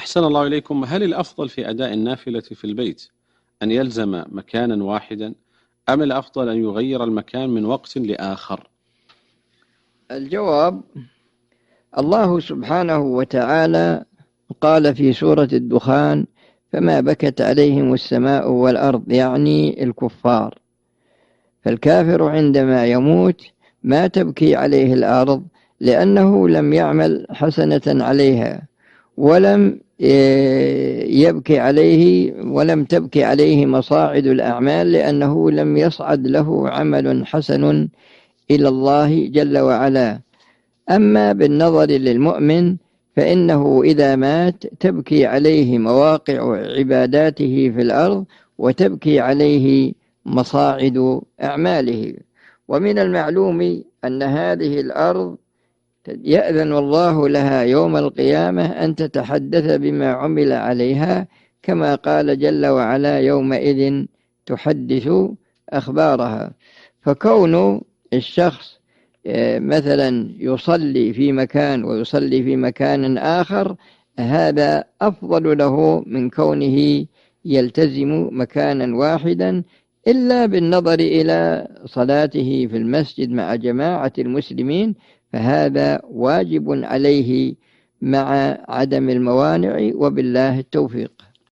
أحسن الله إليكم. هل الأفضل في أداء النافلة في البيت أن يلزم مكانا واحدا، أم الأفضل أن يغير المكان من وقت لآخر؟ الجواب: الله سبحانه وتعالى قال في سورة الدخان: فما بكت عليهم السماء والأرض، يعني الكفار. فالكافر عندما يموت ما تبكي عليه الأرض، لأنه لم يعمل حسنة عليها، ولم تبكي عليه مصاعد الأعمال، لأنه لم يصعد له عمل حسن إلى الله جل وعلا. أما بالنظر للمؤمن فإنه إذا مات تبكي عليه مواقع عباداته في الأرض، وتبكي عليه مصاعد أعماله. ومن المعلوم أن هذه الأرض يأذن الله لها يوم القيامة أن تتحدث بما عمل عليها، كما قال جل وعلا: يومئذ تحدث أخبارها. فكون الشخص مثلا يصلي في مكان ويصلي في مكان آخر، هذا أفضل له من كونه يلتزم مكانا واحدا، إلا بالنظر إلى صلاته في المسجد مع جماعة المسلمين، فهذا واجب عليه مع عدم الموانع، وبالله التوفيق.